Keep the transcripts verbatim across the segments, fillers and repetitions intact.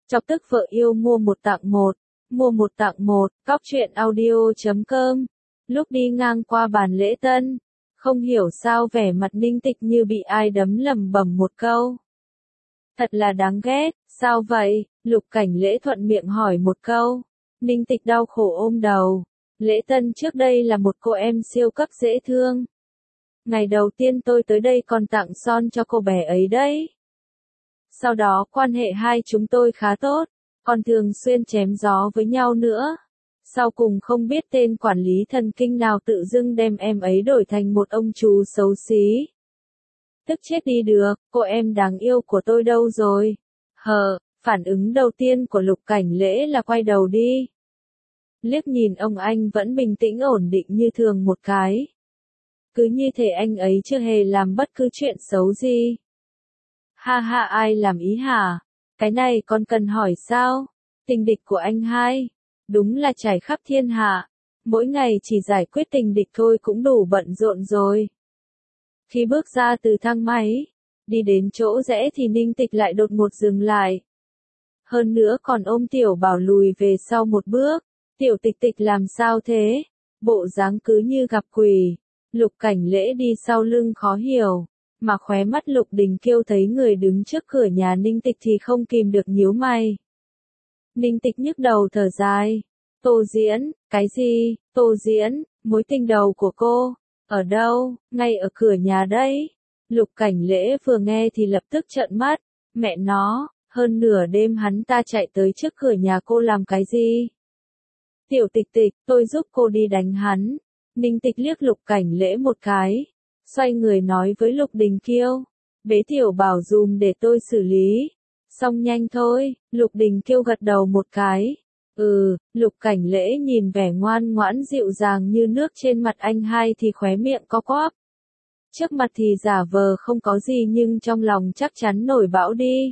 Chọc tức vợ yêu mua một tặng một, mua một tặng một, cóc truyện audio chấm com. Lúc đi ngang qua bàn lễ tân, không hiểu sao vẻ mặt Ninh Tịch như bị ai đấm lầm bầm một câu. Thật là đáng ghét, sao vậy? Lục Cảnh Lễ thuận miệng hỏi một câu. Ninh Tịch đau khổ ôm đầu. Lễ tân trước đây là một cô em siêu cấp dễ thương. Ngày đầu tiên tôi tới đây còn tặng son cho cô bé ấy đấy. Sau đó quan hệ hai chúng tôi khá tốt, còn thường xuyên chém gió với nhau nữa. Sau cùng không biết tên quản lý thần kinh nào tự dưng đem em ấy đổi thành một ông chú xấu xí. Tức chết đi được, cô em đáng yêu của tôi đâu rồi? Hờ, phản ứng đầu tiên của Lục Cảnh Lễ là quay đầu đi. Liếc nhìn ông anh vẫn bình tĩnh ổn định như thường một cái. Cứ như thể anh ấy chưa hề làm bất cứ chuyện xấu gì. Ha ha, ai làm ý hả? Cái này còn cần hỏi sao? Tình địch của anh hai, đúng là trải khắp thiên hạ. Mỗi ngày chỉ giải quyết tình địch thôi cũng đủ bận rộn rồi. Khi bước ra từ thang máy, đi đến chỗ rẽ thì Ninh Tịch lại đột ngột dừng lại. Hơn nữa còn ôm Tiểu Bảo lùi về sau một bước. Tiểu Tịch Tịch làm sao thế? Bộ dáng cứ như gặp quỷ. Lục Cảnh Lễ đi sau lưng khó hiểu. Mà khóe mắt Lục Đình Kiêu thấy người đứng trước cửa nhà Ninh Tịch thì không kìm được nhíu mày. Ninh Tịch nhức đầu thở dài. Tô Diễn, cái gì? Tô Diễn, mối tình đầu của cô, ở đâu? Ngay ở cửa nhà đấy. Lục Cảnh Lễ vừa nghe thì lập tức trợn mắt. Mẹ nó, hơn nửa đêm hắn ta chạy tới trước cửa nhà cô làm cái gì? Tiểu Tịch Tịch, tôi giúp cô đi đánh hắn. Ninh Tịch liếc Lục Cảnh Lễ một cái. Xoay người nói với Lục Đình Kiêu. Bế Tiểu Bảo dùm để tôi xử lý. Xong nhanh thôi, Lục Đình Kiêu gật đầu một cái. Ừ, Lục Cảnh Lễ nhìn vẻ ngoan ngoãn dịu dàng như nước trên mặt anh hai thì khóe miệng co quắp. Trước mặt thì giả vờ không có gì nhưng trong lòng chắc chắn nổi bão đi.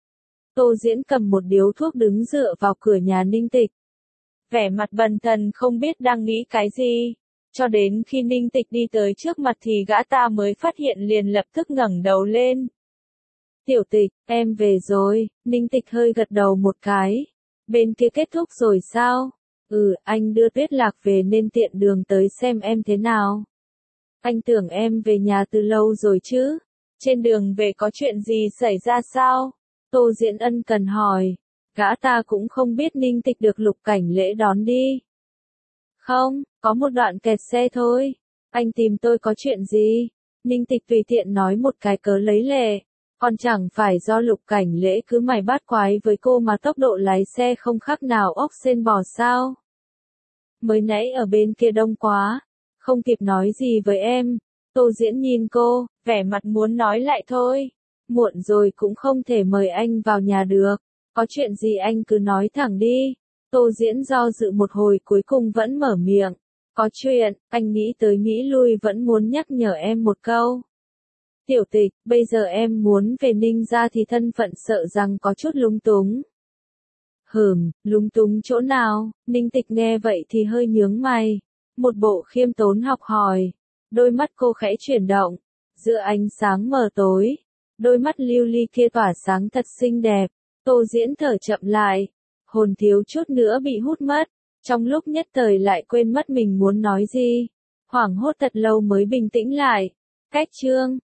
Tô Diễn cầm một điếu thuốc đứng dựa vào cửa nhà Ninh Tịch. Vẻ mặt bần thần không biết đang nghĩ cái gì. Cho đến khi Ninh Tịch đi tới trước mặt thì gã ta mới phát hiện liền lập tức ngẩng đầu lên. Tiểu Tịch, em về rồi. Ninh Tịch hơi gật đầu một cái. Bên kia kết thúc rồi sao? Ừ, anh đưa Tuyết Lạc về nên tiện đường tới xem em thế nào. Anh tưởng em về nhà từ lâu rồi chứ. Trên đường về có chuyện gì xảy ra sao? Tô Diễn ân cần hỏi. Gã ta cũng không biết Ninh Tịch được Lục Cảnh Lễ đón đi. Không, có một đoạn kẹt xe thôi. Anh tìm tôi có chuyện gì? Ninh Tịch tùy tiện nói một cái cớ lấy lệ. Còn chẳng phải do Lục Cảnh Lễ cứ mày bắt quái với cô mà tốc độ lái xe không khác nào ốc sên bò sao? Mới nãy ở bên kia đông quá. Không kịp nói gì với em. Tô Diễn nhìn cô, vẻ mặt muốn nói lại thôi. Muộn rồi cũng không thể mời anh vào nhà được. Có chuyện gì anh cứ nói thẳng đi. Tô Diễn do dự một hồi cuối cùng vẫn mở miệng. Có chuyện, anh nghĩ tới nghĩ lui vẫn muốn nhắc nhở em một câu. Tiểu Tịch, bây giờ em muốn về Ninh gia thì thân phận sợ rằng có chút lung túng. Hừm, lung túng chỗ nào? Ninh Tịch nghe vậy thì hơi nhướng mày. Một bộ khiêm tốn học hỏi. Đôi mắt cô khẽ chuyển động. Giữa ánh sáng mờ tối. Đôi mắt lưu ly kia tỏa sáng thật xinh đẹp. Tô Diễn thở chậm lại. Hồn thiếu chút nữa bị hút mất. Trong lúc nhất thời lại quên mất mình muốn nói gì. Hoảng hốt thật lâu mới bình tĩnh lại. Cách chương.